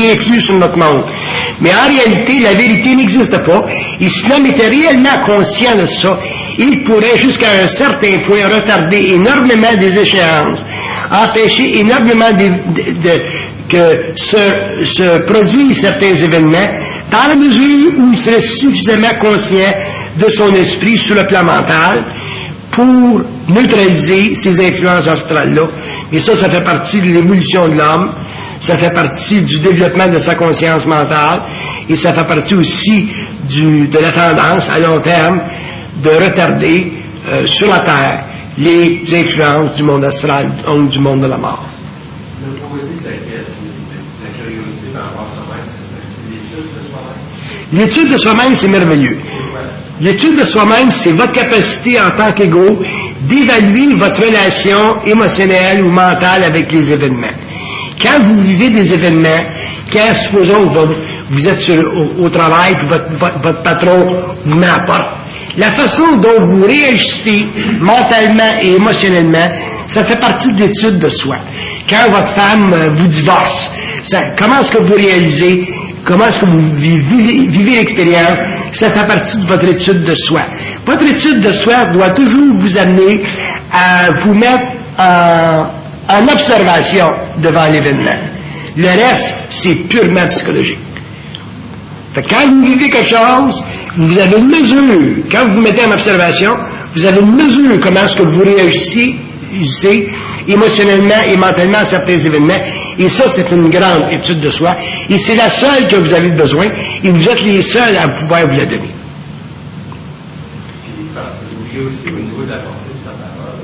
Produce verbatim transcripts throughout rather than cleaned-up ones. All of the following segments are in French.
qui influe sur notre monde. Mais en réalité, la vérité n'existe pas. Et si l'homme était réellement conscient de ça, il pourrait jusqu'à un certain point retarder énormément des échéances, empêcher énormément de, de, de, que se, se produisent certains événements, dans la mesure où il serait suffisamment conscient de son esprit sur le plan mental pour neutraliser ces influences astrales-là. Et ça, ça fait partie de l'évolution de l'homme, ça fait partie du développement de sa conscience mentale, et ça fait partie aussi du, de la tendance à long terme de retarder euh, sur la Terre les influences du monde astral, donc du monde de la mort. Le proposé de la, la curiosité par rapport à soi-même, c'est l'étude de soi-même. L'étude de soi-même, c'est merveilleux. L'étude de soi-même, c'est votre capacité en tant qu'égo d'évaluer votre relation émotionnelle ou mentale avec les événements. Quand vous vivez des événements, quand, supposons que vous êtes sur, au, au travail, puis votre, votre, votre patron vous met à la porte, la façon dont vous réagissez mentalement et émotionnellement, ça fait partie de l'étude de soi. Quand votre femme euh, vous divorce, ça, comment est-ce que vous réalisez, comment est-ce que vous vivez, vivez l'expérience, ça fait partie de votre étude de soi. Votre étude de soi doit toujours vous amener à vous mettre en, en observation devant l'événement. Le reste, c'est purement psychologique. Fait que quand vous vivez quelque chose, vous avez une mesure. Quand vous vous mettez en observation, vous avez une mesure comment est-ce que vous réagissez émotionnellement et mentalement à certains événements. Et ça, c'est une grande étude de soi. Et c'est la seule que vous avez besoin. Et vous êtes les seuls à pouvoir vous la donner. Puis, parce que vous voyez aussi au niveau de la portée de sa parole,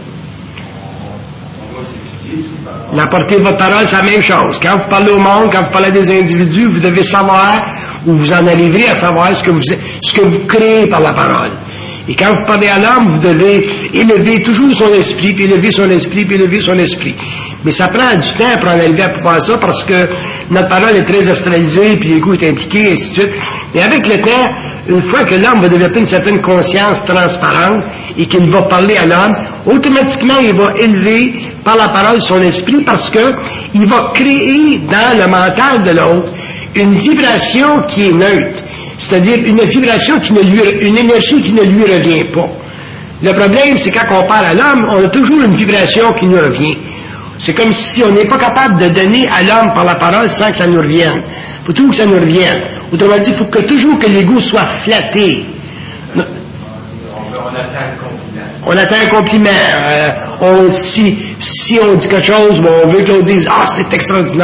on, on doit s'étudier aussi par rapport. La portée de votre parole, c'est la même chose. Quand vous parlez au monde, quand vous parlez à des individus, vous devez savoir, ou vous en arriverez à savoir ce que vous, ce que vous créez par la parole. Et quand vous parlez à l'homme, vous devez élever toujours son esprit, puis élever son esprit, puis élever son esprit. Mais ça prend du temps pour en arriver à pouvoir ça, parce que notre parole est très astralisée, puis l'ego est impliqué, et ainsi de suite. Mais avec le temps, une fois que l'homme va développer une certaine conscience transparente, et qu'il va parler à l'homme, automatiquement, il va élever par la parole son esprit, parce que il va créer dans le mental de l'autre une vibration qui est neutre. C'est-à-dire une vibration qui ne lui, une énergie qui ne lui revient pas. Le problème, c'est quand on parle à l'homme, on a toujours une vibration qui nous revient. C'est comme si on n'est pas capable de donner à l'homme par la parole sans que ça nous revienne. Il faut toujours que ça nous revienne. Autrement dit, il faut que toujours que l'ego soit flatté. On, on attend un compliment. On attend un compliment. Euh, on, si, si on dit quelque chose, bon, on veut que l'on dise « Ah, c'est extraordinaire ».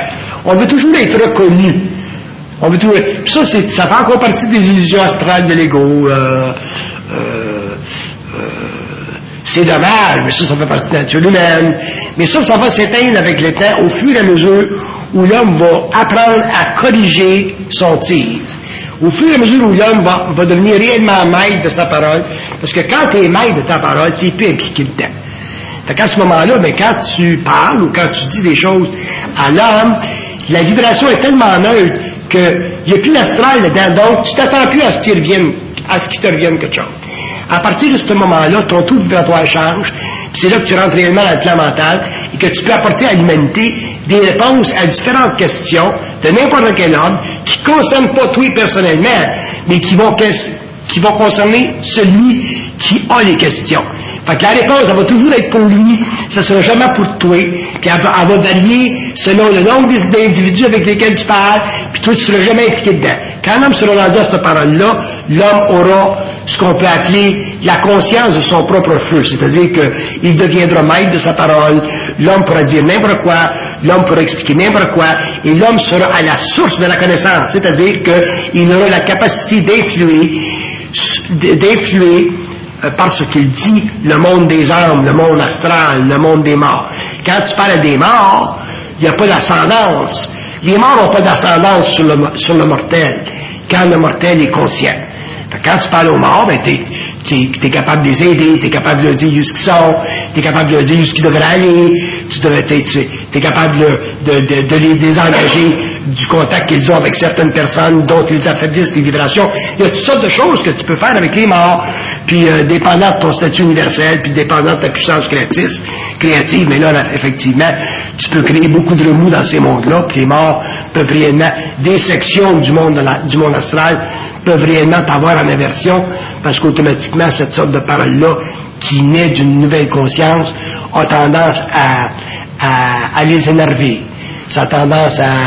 On veut toujours être reconnu. On veut tout. Puis ça, c'est, ça fait encore partie des illusions astrales de l'ego. Euh, euh, euh, c'est dommage, mais ça, ça fait partie de la nature humaine. Mais ça, ça va s'éteindre avec le temps au fur et à mesure où l'homme va apprendre à corriger son tir. Au fur et à mesure où l'homme va, va devenir réellement maître de sa parole, parce que quand tu es maître de ta parole, tu n'es plus impliqué dedans. Fait qu'à ce moment-là, ben, quand tu parles ou quand tu dis des choses à l'homme, la vibration est tellement neutre qu'il n'y a plus l'astral dedans, donc tu t'attends plus à ce qu'il revienne, à ce qu'il te revienne quelque chose. À partir de ce moment-là, ton taux vibratoire change, puis c'est là que tu rentres réellement dans le plan mental et que tu peux apporter à l'humanité des réponses à différentes questions de n'importe quel homme qui ne concernent pas toi personnellement, mais qui vont qui vont concerner celui qui a les questions. Fait que la réponse, elle va toujours être pour lui, ça ne sera jamais pour toi, puis elle va, elle va varier selon le nombre d'individus avec lesquels tu parles, puis toi, tu ne seras jamais impliqué dedans. Quand l'homme sera rendu à cette parole-là, l'homme aura ce qu'on peut appeler la conscience de son propre feu, c'est-à-dire qu'il deviendra maître de sa parole, l'homme pourra dire n'importe quoi, l'homme pourra expliquer n'importe quoi, et l'homme sera à la source de la connaissance, c'est-à-dire qu'il aura la capacité d'influer d'influer euh, par ce qu'il dit, le monde des âmes, le monde astral, le monde des morts. Quand tu parles des morts, il n'y a pas d'ascendance. Les morts n'ont pas d'ascendance sur le, sur le mortel, quand le mortel est conscient. Quand tu parles aux morts, ben, t'es, t'es, t'es capable de les aider, t'es capable de leur dire où ils sont, t'es capable de leur dire où ils devraient aller, tu devrais, t'es, t'es capable de, de, de, de les désengager du contact qu'ils ont avec certaines personnes dont ils affaiblissent les vibrations. Il y a toutes sortes de choses que tu peux faire avec les morts, puis euh, dépendant de ton statut universel, puis dépendant de ta puissance créative, créative, mais là, là, effectivement, tu peux créer beaucoup de remous dans ces mondes-là, puis les morts peuvent réellement, des sections du monde, de la, du monde astral, peuvent réellement t'avoir en aversion, parce qu'automatiquement, cette sorte de parole-là, qui naît d'une nouvelle conscience, a tendance à, à, à les énerver. Ça a tendance à,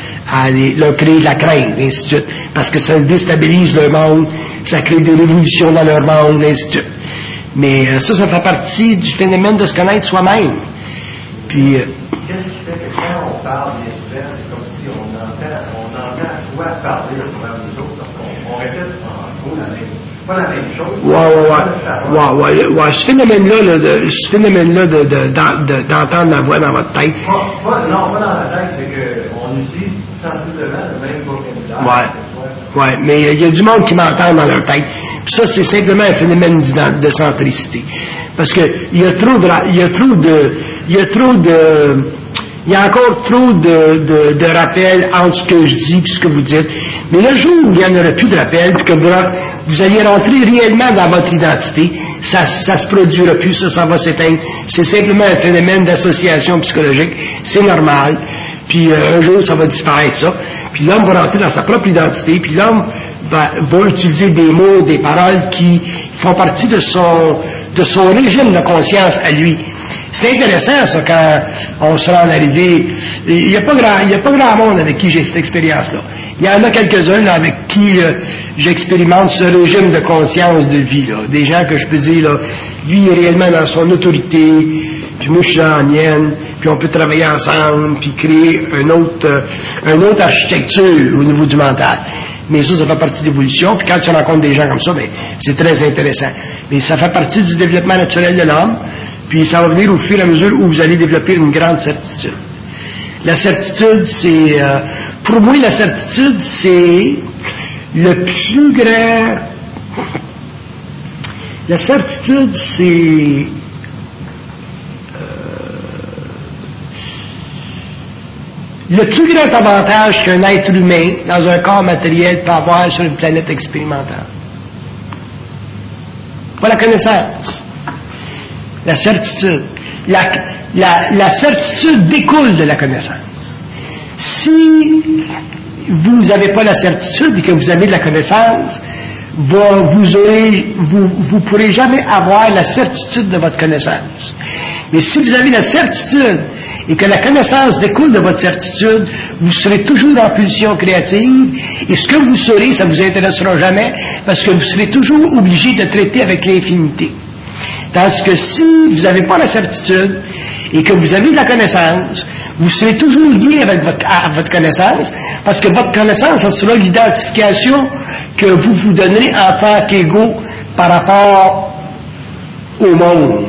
à les, leur créer de la crainte, et ainsi de suite, parce que ça déstabilise leur monde, ça crée des révolutions dans leur monde, et ainsi de suite. Mais euh, ça, ça fait partie du phénomène de se connaître soi-même. Puis... Euh, Qu'est-ce qui fait que quand on parle bien souvent, c'est comme si on entend, on entend toi parler au travers nous autres, parce qu'on on répète en gros la même, pas la même chose. Ouais, ouais, ouais. Ouais, ouais, ouais. Ce phénomène-là, là, de, ce phénomène-là de, de, de, de, d'entendre la voix dans votre tête. Pas, pas, non, pas dans la tête, c'est qu'on utilise sensiblement le même vocabulaire. Ouais. Ouais, mais il y a du monde qui m'entend dans leur tête. Puis ça, c'est simplement un phénomène de centricité. Parce que il y a trop de, il y a trop de, il y a trop de, il y a encore trop de, de, de rappels entre ce que je dis et ce que vous dites. Mais le jour où il n'y en aura plus de rappels, puis que vous, vous allez rentrer réellement dans votre identité, ça, ça se produira plus, ça, ça va s'éteindre. C'est simplement un phénomène d'association psychologique. C'est normal. Puis euh, un jour, ça va disparaître, ça. Puis l'homme va rentrer dans sa propre identité, puis l'homme va, va utiliser des mots, des paroles qui font partie de son, de son régime de conscience à lui. C'est intéressant, ça, quand on se rend arrivé. Il n'y a pas grand, il y a pas grand monde avec qui j'ai cette expérience-là. Il y en a quelques-uns là, avec qui euh, j'expérimente ce régime de conscience de vie, là. Des gens que je peux dire, là, lui est réellement dans son autorité, puis moi je suis dans la mienne, puis on peut travailler ensemble, puis créer un autre, euh, une autre architecture au niveau du mental. Mais ça, ça fait partie de l'évolution, puis quand tu rencontres des gens comme ça, ben, c'est très intéressant. Mais ça fait partie du développement naturel de l'homme, puis ça va venir au fur et à mesure où vous allez développer une grande certitude. La certitude, c'est... Euh, pour moi, la certitude, c'est le plus grand... La certitude, c'est... Le plus grand avantage qu'un être humain, dans un corps matériel, peut avoir sur une planète expérimentale. Pas la connaissance. La certitude. La, la, la certitude découle de la connaissance. Si vous n'avez pas la certitude et que vous avez de la connaissance, vous, vous aurez, vous, vous pourrez jamais avoir la certitude de votre connaissance. Mais si vous avez la certitude et que la connaissance découle de votre certitude, vous serez toujours en pulsion créative et ce que vous serez, ça ne vous intéressera jamais parce que vous serez toujours obligé de traiter avec l'infinité. Tandis que si vous n'avez pas la certitude et que vous avez de la connaissance, vous serez toujours lié avec votre, à votre connaissance parce que votre connaissance, ça sera l'identification que vous vous donnerez en tant qu'ego par rapport au monde.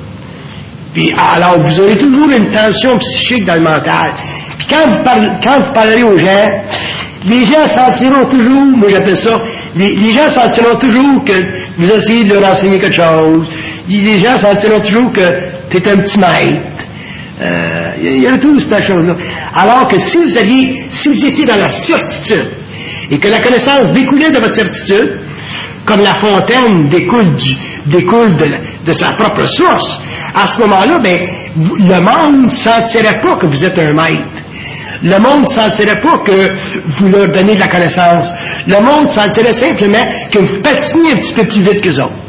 Puis, alors, vous aurez toujours une tension psychique dans le mental. Puis quand vous, parlez, quand vous parlerez aux gens, les gens sentiront toujours, moi j'appelle ça, les, les gens sentiront toujours que vous essayez de leur enseigner quelque chose. Les gens sentiront toujours que tu es un petit maître. Euh, il y a tout cette chose-là. Alors que si vous aviez, si vous étiez dans la certitude, et que la connaissance découlait de votre certitude, comme la fontaine découle, du, découle de, la, de sa propre source, à ce moment-là, ben, vous, le monde ne sentirait pas que vous êtes un maître. Le monde ne sentirait pas que vous leur donnez de la connaissance. Le monde sentirait simplement que vous patinez un petit peu plus vite qu'eux autres.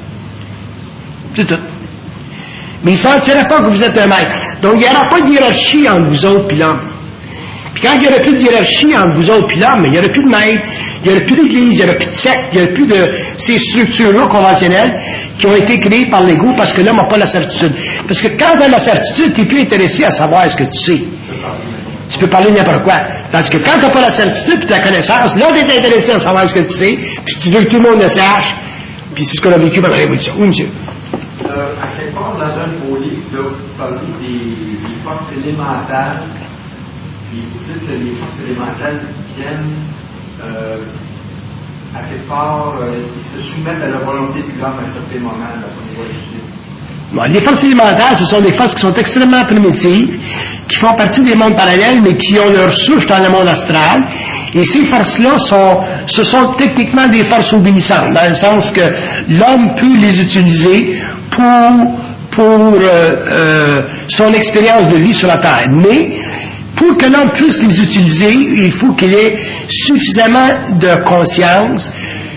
C'est tout. Mais il ne sentirait pas que vous êtes un maître. Donc, il n'y aura pas de hiérarchie entre vous autres et l'homme. Puis quand il n'y aurait plus de hiérarchie entre vous autres et l'homme, il n'y aurait plus de maître, il n'y aurait plus d'église, il n'y aurait plus de secte, il n'y aurait plus de ces structures-là conventionnelles qui ont été créées par l'ego parce que l'homme n'a pas la certitude. Parce que quand tu as la certitude, tu n'es plus intéressé à savoir ce que tu sais. Tu peux parler de n'importe quoi. Parce que quand tu n'as pas la certitude et ta connaissance, là, tu es intéressé à savoir ce que tu sais, puis tu veux que tout le monde le sache. Puis c'est ce qu'on a vécu pendant la Révolution. Oui, monsieur. Euh, à quelque part, dans un de vos livres, vous parlez des, des forces élémentales. Puis vous dites que les forces élémentales viennent euh, à quelque part, euh, ils se soumettent à la volonté de l'homme à un certain moment de la évolution. Bon, les forces élémentaires, ce sont des forces qui sont extrêmement primitives, qui font partie des mondes parallèles, mais qui ont leur souche dans le monde astral. Et ces forces-là sont, ce sont techniquement des forces obéissantes, dans le sens que l'homme peut les utiliser pour, pour euh, euh, son expérience de vie sur la Terre. Mais pour que l'homme puisse les utiliser, il faut qu'il ait suffisamment de conscience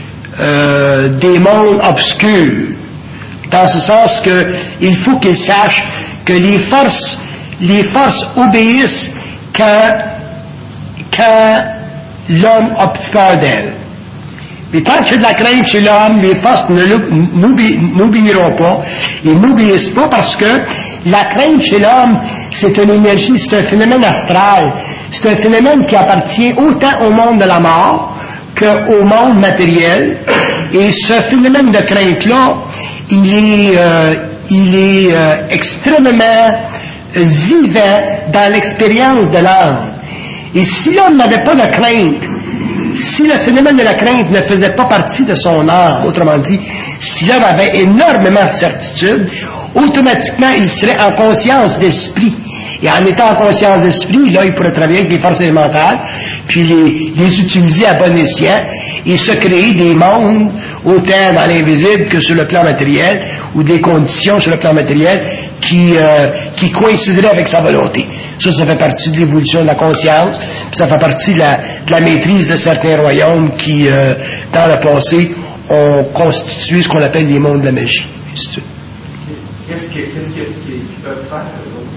euh, des mondes obscurs. Dans ce sens qu'il faut qu'il sache que les forces, les forces obéissent quand, quand l'homme a peur d'elles. Mais tant qu'il y a de la crainte chez l'homme, les forces n'obéiront pas. Ils n'obéissent pas parce que la crainte chez l'homme, c'est une énergie, c'est un phénomène astral. C'est un phénomène qui appartient autant au monde de la mort qu'au monde matériel. Et ce phénomène de crainte-là, il est, euh, il est euh, extrêmement vivant dans l'expérience de l'âme. Et si l'homme n'avait pas de crainte, si le phénomène de la crainte ne faisait pas partie de son âme, autrement dit, si l'homme avait énormément de certitude, automatiquement il serait en conscience d'esprit. Et en étant en conscience d'esprit, là, il pourrait travailler avec des forces élémentaires, puis les, les utiliser à bon escient, et se créer des mondes, autant dans l'invisible que sur le plan matériel, ou des conditions sur le plan matériel qui, euh, qui coïncideraient avec sa volonté. Ça, ça fait partie de l'évolution de la conscience, puis ça fait partie de la, de la maîtrise de certains royaumes qui, euh, dans le passé, ont constitué ce qu'on appelle les mondes de la magie. Qu'est-ce qu'ils peuvent faire, eux autres?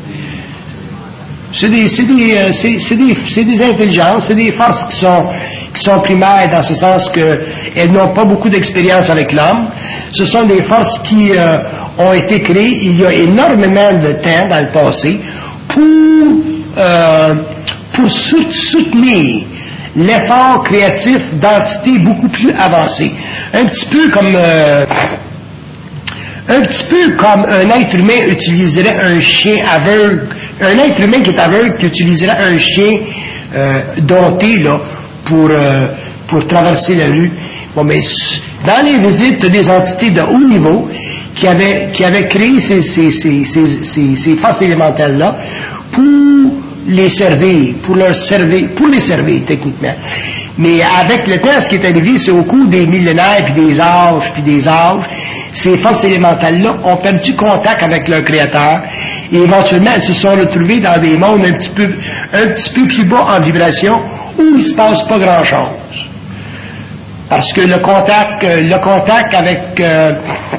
C'est des, c'est des, euh, c'est, c'est des, c'est des intelligences, c'est des forces qui sont, qui sont primaires dans ce sens qu'elles n'ont pas beaucoup d'expérience avec l'homme. Ce sont des forces qui euh, ont été créées il y a énormément de temps dans le passé pour, euh, pour soutenir l'effort créatif d'entités beaucoup plus avancées. Un petit peu comme... Euh, Un petit peu comme un être humain utiliserait un chien aveugle, un être humain qui est aveugle qui utiliserait un chien euh, dompté là, pour, euh, pour traverser la rue. Bon, mais dans les visites, tu as des entités de haut niveau qui avaient, qui avaient créé ces, ces, ces, ces, ces, ces forces élémentaires-là pour les servir, pour leur servir, pour les servir techniquement. Mais avec le temps, ce qui est arrivé, c'est au cours des millénaires, puis des âges, puis des âges, ces forces élémentales-là ont perdu contact avec leur créateur, et éventuellement, elles se sont retrouvées dans des mondes un petit peu, un petit peu plus bas en vibration, où il ne se passe pas grand-chose. Parce que le contact, le contact avec... Euh,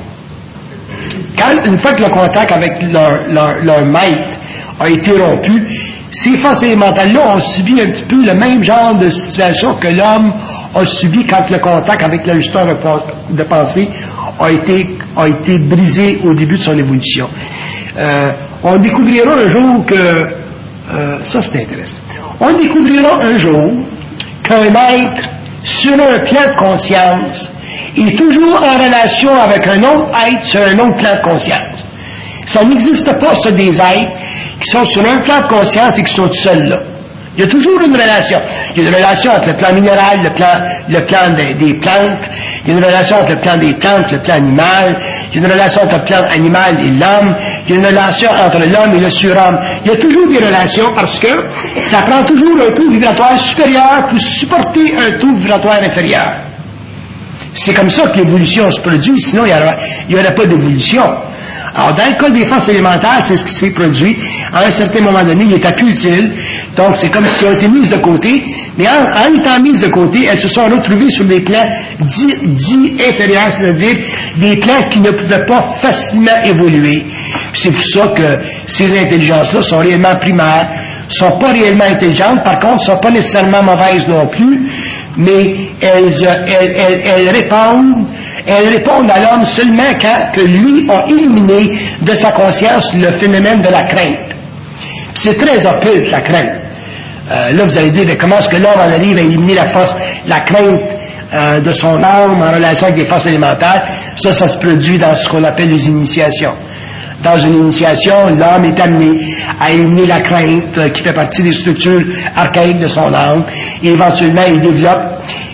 quand, une fois que le contact avec leur, leur, leur maître a été rompu, ces forces élémentales-là ont subi un petit peu le même genre de situation que l'homme a subi quand le contact avec l'ajusteur de pensée a été, a été brisé au début de son évolution. Euh, on découvrira un jour que... Euh, ça, c'est intéressant. On découvrira un jour qu'un être, sur un plan de conscience, est toujours en relation avec un autre être sur un autre plan de conscience. Ça n'existe pas, ça, des êtres qui sont sur un plan de conscience et qui sont seuls là. Il y a toujours une relation. Il y a une relation entre le plan minéral, le plan, le plan des, des plantes. Il y a une relation entre le plan des plantes, le plan animal. Il y a une relation entre le plan animal et l'homme. Il y a une relation entre l'homme et le surhomme. Il y a toujours des relations parce que ça prend toujours un taux vibratoire supérieur pour supporter un taux vibratoire inférieur. C'est comme ça que l'évolution se produit, sinon il n'y aurait pas d'évolution. Alors, dans le cas des forces élémentaires, c'est ce qui s'est produit. À un certain moment donné, il n'était plus utile. Donc, c'est comme si elles ont été mises de côté. Mais en, en étant mises de côté, elles se sont retrouvées sur des plans dits, dits inférieurs, c'est-à-dire des plans qui ne pouvaient pas facilement évoluer. Puis c'est pour ça que ces intelligences-là sont réellement primaires, sont pas réellement intelligentes, par contre, sont pas nécessairement mauvaises non plus, mais elles, elles, elles, elles répondent, elles répondent à l'homme seulement quand que lui a éliminé de sa conscience le phénomène de la crainte. Puis c'est très occulte, la crainte. Euh, là, vous allez dire, mais comment est-ce que l'homme en arrive à éliminer la force, la crainte euh, de son âme en relation avec des forces élémentaires? Ça, ça se produit dans ce qu'on appelle les initiations. Dans une initiation, l'homme est amené à éliminer la crainte euh, qui fait partie des structures archaïques de son âme, et éventuellement il développe,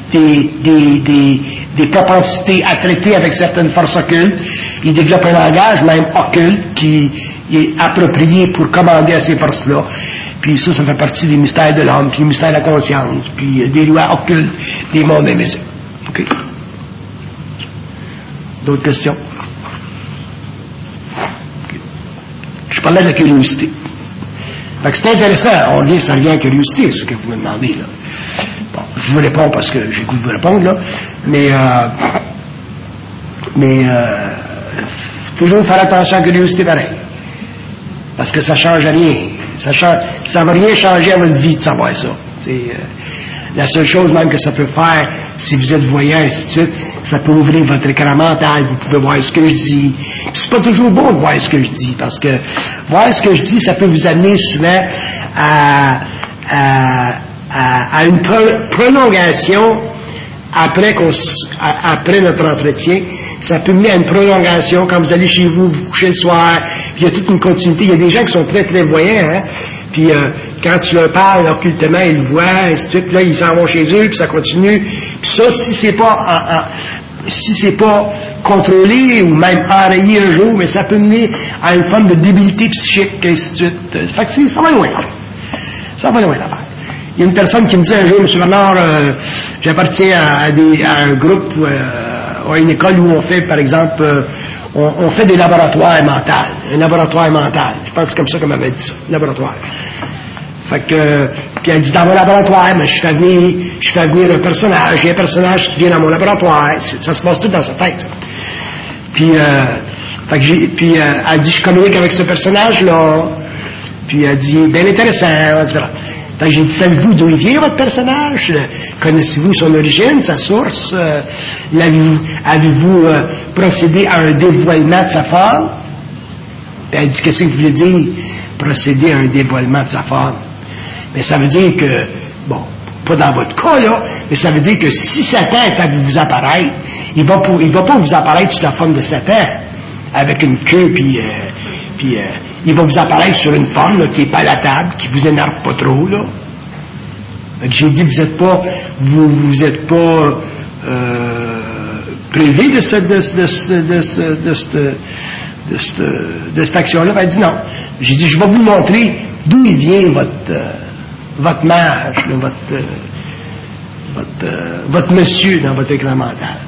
des, des, des, des propensités à traiter avec certaines forces occultes. Il développe un langage même occulte qui est approprié pour commander à ces forces-là. Puis ça, ça fait partie des mystères de l'âme, puis des mystères de la conscience, puis des lois occultes des mondes invisibles. OK? D'autres questions? Okay. Je parlais de la curiosité. Fait que c'est intéressant. On dit, ça revient à la curiosité, ce que vous me demandez, là. Bon, je vous réponds parce que j'ai le goût de vous répondre, là. Mais, euh, mais, euh, toujours faire attention à la curiosité pareil. Parce que ça ne change rien. Ça change, ça ne va rien changer à votre vie de savoir ça. C'est, euh, la seule chose même que ça peut faire, si vous êtes voyant, ainsi de suite, ça peut ouvrir votre écran mental, vous pouvez voir ce que je dis. Puis c'est pas toujours bon de voir ce que je dis, parce que voir ce que je dis, ça peut vous amener souvent à, à, à, à une pro- prolongation après, qu'on, après notre entretien. Ça peut mener à une prolongation quand vous allez chez vous, vous couchez le soir, puis il y a toute une continuité. Il y a des gens qui sont très, très voyants, hein. Puis euh, quand tu leur parles occultement, ils le voient, et ainsi de suite, puis là, ils s'en vont chez eux, puis ça continue. Puis ça, si c'est pas en, en, si c'est pas contrôlé ou même enrayé un jour, mais ça peut mener à une forme de débilité psychique, et ainsi de suite. Fait que c'est, ça va loin. Ça va loin, l'affaire. Il y a une personne qui me dit un jour, M. Bernard, euh, j'appartiens à, à, des, à un groupe, euh, à une école où on fait, par exemple, euh, on, on fait des laboratoires mentaux. Un laboratoire mental. Je pense que c'est comme ça qu'on m'avait dit ça. Laboratoire. Fait que, euh, puis elle dit, dans mon laboratoire, mais je fais venir, je fais venir un personnage. Il y a un personnage qui vient dans mon laboratoire. C'est, ça se passe tout dans sa tête. Puis, euh, fait que j'ai, puis euh, elle dit, je communique avec ce personnage-là. Puis elle dit, bien intéressant, et cetera. Fait que j'ai dit, savez-vous d'où il vient votre personnage? Connaissez-vous son origine, sa source? Euh, avez-vous, avez-vous euh, procédé à un dévoilement de sa forme? Puis elle dit, qu'est-ce que vous voulez dire, procéder à un dévoilement de sa forme? Mais ça veut dire que, bon, pas dans votre cas, là, mais ça veut dire que si Satan est à vous apparaître, il va pour, il va pas vous apparaître sous la forme de Satan, avec une queue, puis... Euh, puis euh, il va vous apparaître sur une forme là, qui est palatable, qui vous énerve pas trop, là. Donc, j'ai dit, vous êtes pas, vous, vous êtes pas euh, privé de, ce, de, de, de, de, de, de, de, de, de cette action-là. Ben, elle dit non. J'ai dit, je vais vous montrer d'où il vient votre, euh, votre mage, là, votre, euh, votre, euh, votre monsieur dans votre écran mental.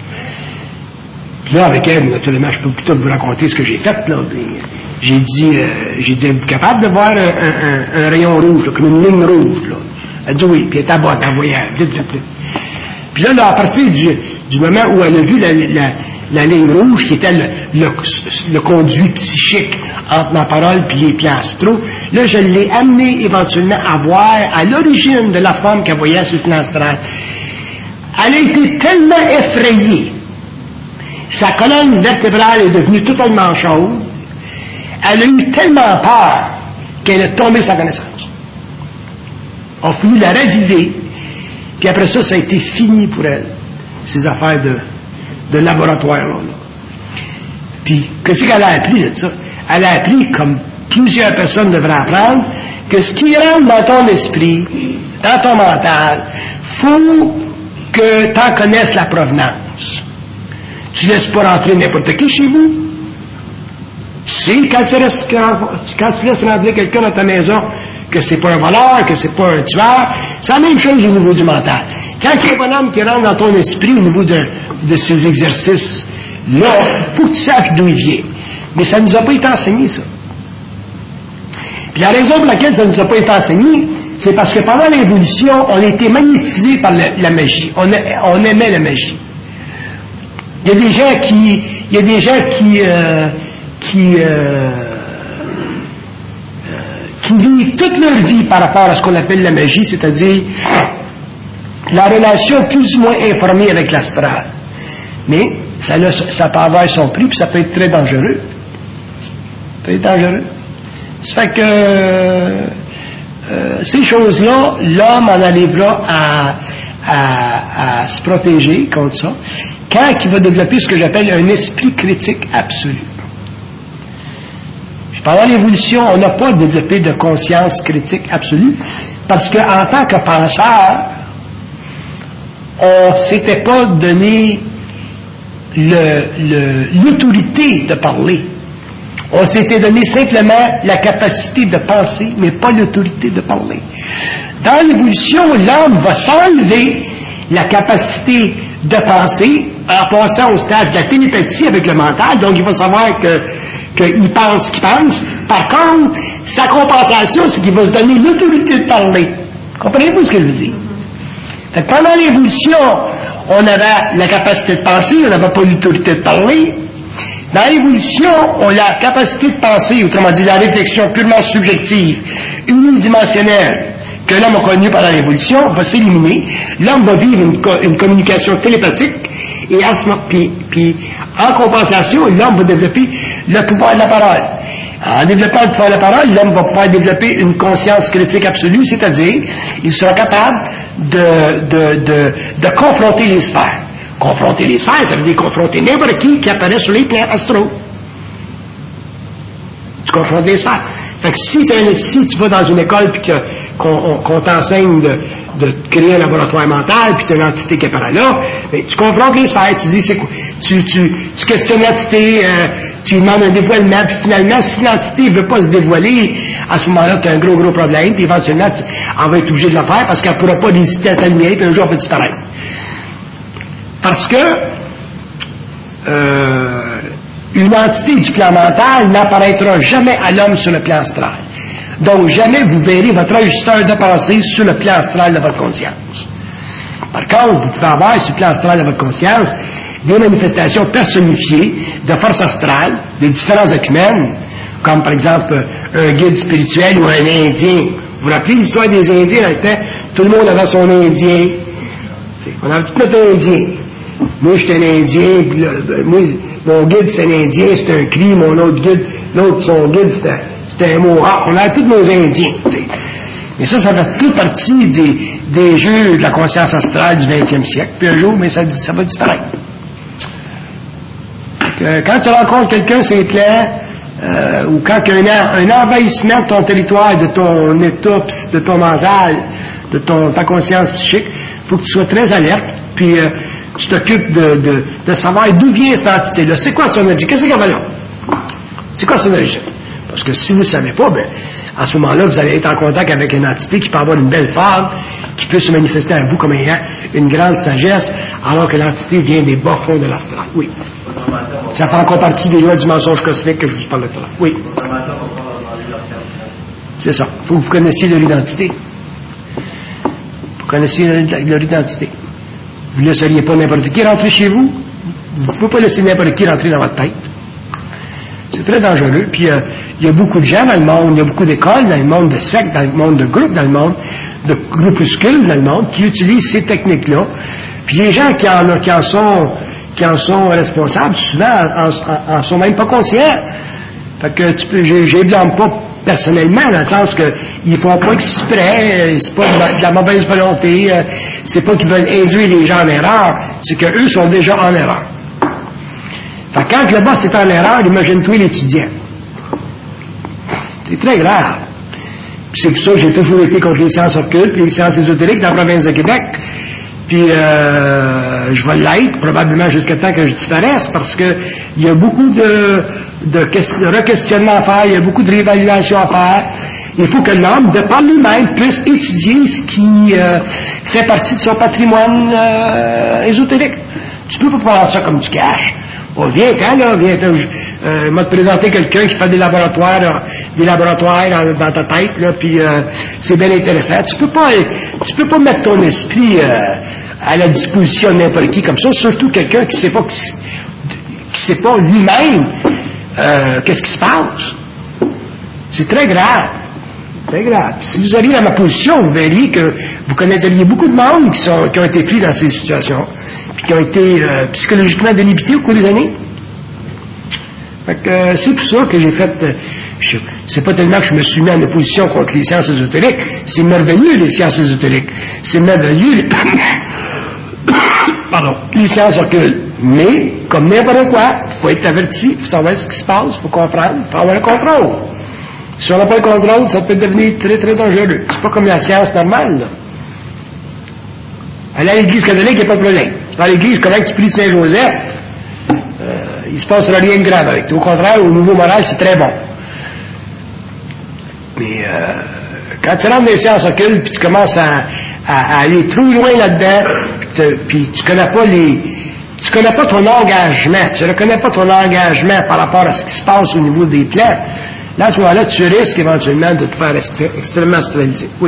Puis là, avec elle, naturellement, je peux plutôt vous raconter ce que j'ai fait, là. Puis, j'ai dit, euh, j'ai dit, êtes-vous capable de voir un, un, un, un rayon rouge, là, comme une ligne rouge, là? Elle dit oui, puis elle était bonne, en voyant, vite, vite, vite. Puis là, là, à partir du, du moment où elle a vu la, la, la ligne rouge, qui était le, le, le conduit psychique entre ma parole et les plans astraux, là, je l'ai amené éventuellement à voir à l'origine de la forme qu'elle voyait sur le plan astral. Elle a été tellement effrayée. Sa colonne vertébrale est devenue totalement chaude. Elle a eu tellement peur qu'elle a tombé sa connaissance. On a voulu la raviver, puis après ça, ça a été fini pour elle, ces affaires de, de laboratoire. Là. Puis, qu'est-ce qu'elle a appris de ça? Elle a appris, comme plusieurs personnes devraient apprendre, que ce qui rentre dans ton esprit, dans ton mental, faut que tu en connaisses la provenance. Tu ne laisses pas rentrer n'importe qui chez vous. Tu sais, quand tu, restes, quand, quand tu laisses rentrer quelqu'un dans ta maison, que c'est pas un voleur, que c'est pas un tueur, c'est la même chose au niveau du mental. Quand il y a un bonhomme qui rentre dans ton esprit au niveau de, de ces exercices-là, il faut que tu saches d'où il vient. Mais ça ne nous a pas été enseigné, ça. Puis la raison pour laquelle ça ne nous a pas été enseigné, c'est parce que pendant l'évolution, on a été magnétisé par la, la magie. On, a, on aimait la magie. Il y a des gens qui, il y a des gens qui, euh, qui, euh, qui vivent toute leur vie par rapport à ce qu'on appelle la magie, c'est-à-dire la relation plus ou moins informée avec l'astral. Mais ça, a, ça peut avoir son prix, puis ça peut être très dangereux. Ça peut être dangereux. Ça fait que euh, euh, ces choses-là, l'homme en arrivera à, à, à se protéger contre ça quand il va développer ce que j'appelle un esprit critique absolu. Puis pendant l'évolution, on n'a pas développé de conscience critique absolue parce qu'en tant que penseur, on ne s'était pas donné le, le, l'autorité de parler. On s'était donné simplement la capacité de penser, mais pas l'autorité de parler. Dans l'évolution, l'homme va s'enlever la capacité de penser en passant au stade de la télépathie avec le mental, donc il va savoir que qu'il pense qu'il pense. Par contre, sa compensation, c'est qu'il va se donner l'autorité de parler. Comprenez-vous ce que je veux dire? Fait que pendant l'évolution, on avait la capacité de penser, on n'avait pas l'autorité de parler. Dans l'évolution, on a la capacité de penser, autrement dit, la réflexion purement subjective, unidimensionnelle, que l'homme a connue pendant l'évolution, va s'éliminer. L'homme va vivre une, co- une communication télépathique, et à ce moment, puis, puis, en compensation, l'homme va développer le pouvoir de la parole. En développant le pouvoir de la parole, l'homme va pouvoir développer une conscience critique absolue, c'est-à-dire, il sera capable de, de, de, de confronter les sphères. Confronter les sphères, ça veut dire confronter n'importe qui qui apparaît sur les plans astraux. Tu confrontes les sphères. Fait que si, un, si tu vas dans une école puis que, qu'on, qu'on t'enseigne de, de créer un laboratoire mental puis tu as une entité qui apparaît là, bien, tu confrontes les sphères, tu dis c'est quoi, tu, tu, tu questionnes l'entité, euh, tu lui demandes un dévoilement, puis finalement, si l'entité ne veut pas se dévoiler, à ce moment-là, tu as un gros, gros problème, puis éventuellement, tu, elle va être obligée de le faire parce qu'elle ne pourra pas résister à ta lumière, puis un jour, elle va disparaître. Parce que euh, une entité du plan mental n'apparaîtra jamais à l'homme sur le plan astral. Donc, jamais vous verrez votre ajusteur de pensée sur le plan astral de votre conscience. Par contre, vous pouvez avoir sur le plan astral de votre conscience des manifestations personnifiées de force astrale, des différents œcumènes, comme par exemple un guide spirituel ou un Indien. Vous vous rappelez l'histoire des Indiens dans le temps? Tout le monde avait son Indien. On avait tout notre Indien. Moi, j'étais un Indien, puis là, moi, mon guide, c'était un Indien, c'était un cri, mon autre guide, l'autre, son guide, c'était, c'était un Mohawk. On avait tous nos Indiens, t'sais. Mais ça, ça fait toute partie des, des jeux de la conscience astrale du vingtième siècle. Puis un jour, mais ça, ça va disparaître. Que, quand tu rencontres quelqu'un, c'est clair, euh, ou quand il y a un, un envahissement de ton territoire, de ton état, de ton mental, de ton, ta conscience psychique, il faut que tu sois très alerte, puis euh, tu t'occupes de, de, de savoir d'où vient cette entité-là. C'est quoi son origine? Qu'est-ce qu'elle va là? C'est quoi son origine? Parce que si vous ne savez pas, ben, à ce moment-là, vous allez être en contact avec une entité qui peut avoir une belle forme, qui peut se manifester à vous comme ayant une grande sagesse, alors que l'entité vient des bas fonds de l'astral. Oui. Ça fait encore partie des lois du mensonge cosmique que je vous parle de tout à l'heure. Oui. C'est ça. Il faut que vous connaissiez leur identité. Vous connaissiez leur identité. Vous ne laisseriez pas n'importe qui rentrer chez vous. Vous ne pouvez pas laisser n'importe qui rentrer dans votre tête. C'est très dangereux. Puis euh, il y a beaucoup de gens dans le monde, il y a beaucoup d'écoles dans le monde, de sectes dans le monde, de groupes dans le monde, de groupuscules dans le monde qui utilisent ces techniques-là. Puis les gens qui en, qui en sont qui en sont responsables, souvent en, en, en sont même pas conscients. Fait que tu peux, je ne blâme pas personnellement, dans le sens que ils font pas exprès, c'est pas de la, de la mauvaise volonté, euh, c'est pas qu'ils veulent induire les gens en erreur, c'est qu'eux sont déjà en erreur. Fait que quand le boss est en erreur, imagine-toi l'étudiant. C'est très grave. Puis c'est pour ça que j'ai toujours été contre les sciences occultes, les sciences ésotériques dans la province de Québec. Puis euh, je vais l'être probablement jusqu'à temps que je disparaisse, parce que il y a beaucoup de, de, de re-questionnements à faire, il y a beaucoup de réévaluation à faire. Il faut que l'homme, de par lui-même, puisse étudier ce qui euh, fait partie de son patrimoine euh, ésotérique. Tu peux pas prendre ça comme du cash. Oh, viens quand, là, viens, euh, m'a te présenter quelqu'un qui fait des laboratoires, là, des laboratoires dans, dans ta tête, là, puis euh, c'est bien intéressant. Tu peux pas, tu peux pas mettre ton esprit euh, à la disposition de n'importe qui comme ça, surtout quelqu'un qui sait pas, qui, qui sait pas lui-même euh, qu'est-ce qui se passe. C'est très grave. Très grave. Si vous alliez dans ma position, vous verriez que vous connaîtriez beaucoup de monde qui, sont, qui ont été pris dans ces situations, puis qui ont été euh, psychologiquement délibités au cours des années. Fait que euh, c'est pour ça que j'ai fait... Euh, je, c'est pas tellement que je me suis mis en opposition contre les sciences ésotériques. C'est merveilleux, les sciences ésotériques. C'est merveilleux, les... Pardon, les sciences occultes. Mais, comme n'importe quoi, il faut être averti, il faut savoir ce qui se passe, il faut comprendre, il faut avoir le contrôle. Si on n'a pas le contrôle, ça peut devenir très, très dangereux. C'est pas comme la science normale, là. Aller à l'église catholique, il n'y a pas de problème. Dans l'église, comment tu pries Saint-Joseph, euh, il ne se passera rien de grave avec toi. Au contraire, au niveau moral, c'est très bon. Mais euh, quand tu rentres dans les sciences occultes, puis tu commences à, à, à aller trop loin là-dedans, puis tu connais pas les... Tu connais pas ton engagement, tu ne reconnais pas ton engagement par rapport à ce qui se passe au niveau des plans, là, à ce moment-là, tu risques éventuellement de te faire extré- extrêmement astraliser. Oui.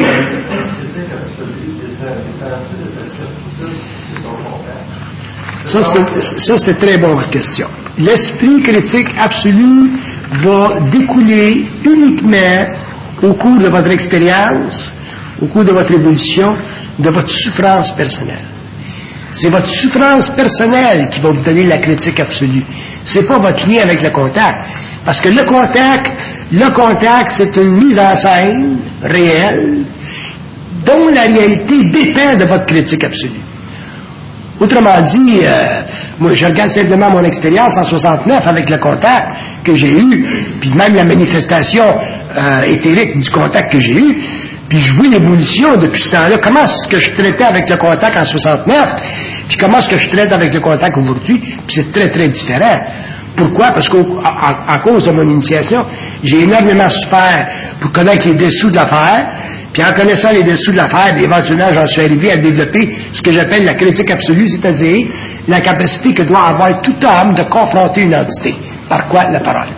Ça, c'est, ça, c'est très bonne question. L'esprit critique absolu va découler uniquement au cours de votre expérience, au cours de votre évolution, de votre souffrance personnelle. C'est votre souffrance personnelle qui va vous donner la critique absolue. C'est pas votre lien avec le contact. Parce que le contact, le contact, c'est une mise en scène réelle dont la réalité dépend de votre critique absolue. Autrement dit, euh, moi, je regarde simplement mon expérience en soixante-neuf avec le contact que j'ai eu, puis même la manifestation euh, éthérique du contact que j'ai eu, puis je vois l'évolution depuis ce temps-là. Comment est-ce que je traitais avec le contact en soixante-neuf, puis comment est-ce que je traite avec le contact aujourd'hui, puis c'est très, très différent. Pourquoi? Parce qu'à cause de mon initiation, j'ai énormément souffert pour connaître les dessous de l'affaire, puis en connaissant les dessous de l'affaire, éventuellement, j'en suis arrivé à développer ce que j'appelle la critique absolue, c'est-à-dire la capacité que doit avoir tout homme de confronter une entité. Par quoi? La parole.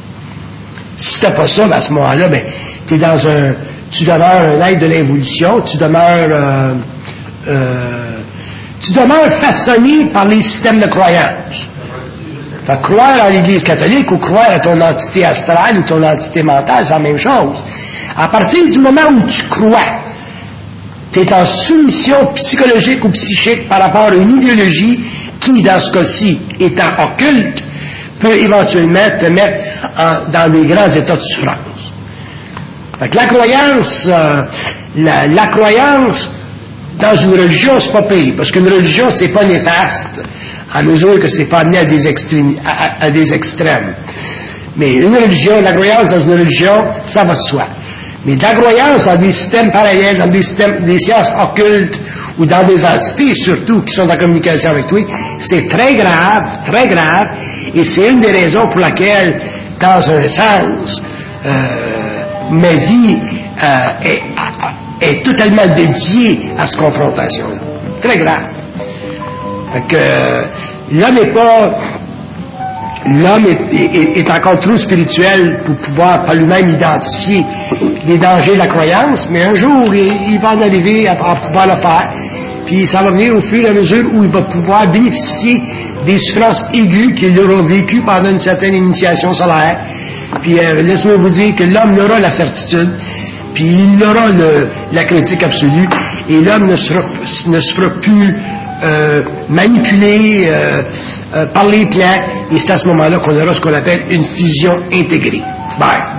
Si t'as pas ça, ben à ce moment-là, ben, t'es dans un... Tu demeures un être de l'évolution, tu demeures... Euh, euh, tu demeures façonné par les systèmes de croyance. Fait que croire à l'Église catholique ou croire à ton entité astrale ou ton entité mentale, c'est la même chose. À partir du moment où tu crois, tu es en soumission psychologique ou psychique par rapport à une idéologie qui, dans ce cas-ci, étant occulte, peut éventuellement te mettre en, dans des grands états de souffrance. Fait que la croyance, euh, la, la croyance dans une religion, c'est pas pire, parce qu'une religion, c'est pas néfaste, à mesure que c'est pas amené à des extrêmes, à, à, à des extrêmes. Mais une religion, la croyance dans une religion, ça va de soi. Mais la croyance dans des systèmes parallèles, dans des systèmes, des sciences occultes, ou dans des entités surtout qui sont en communication avec toi, c'est très grave, très grave, et c'est une des raisons pour laquelle, dans un sens, euh, ma vie euh, est, est totalement dédiée à cette confrontation-là. Très grave. Fait que euh, l'homme n'est pas... L'homme est, est, est encore trop spirituel pour pouvoir par lui-même identifier les dangers de la croyance, mais un jour, il, il va en arriver à, à pouvoir le faire. Puis ça va venir au fur et à mesure où il va pouvoir bénéficier des souffrances aiguës qu'il aura vécues pendant une certaine initiation solaire. Puis euh, laisse-moi vous dire que l'homme aura la certitude, puis il aura le, la critique absolue, et l'homme ne sera, ne sera plus euh, manipulé euh, euh, par les plans, et c'est à ce moment-là qu'on aura ce qu'on appelle une fusion intégrée. Bye.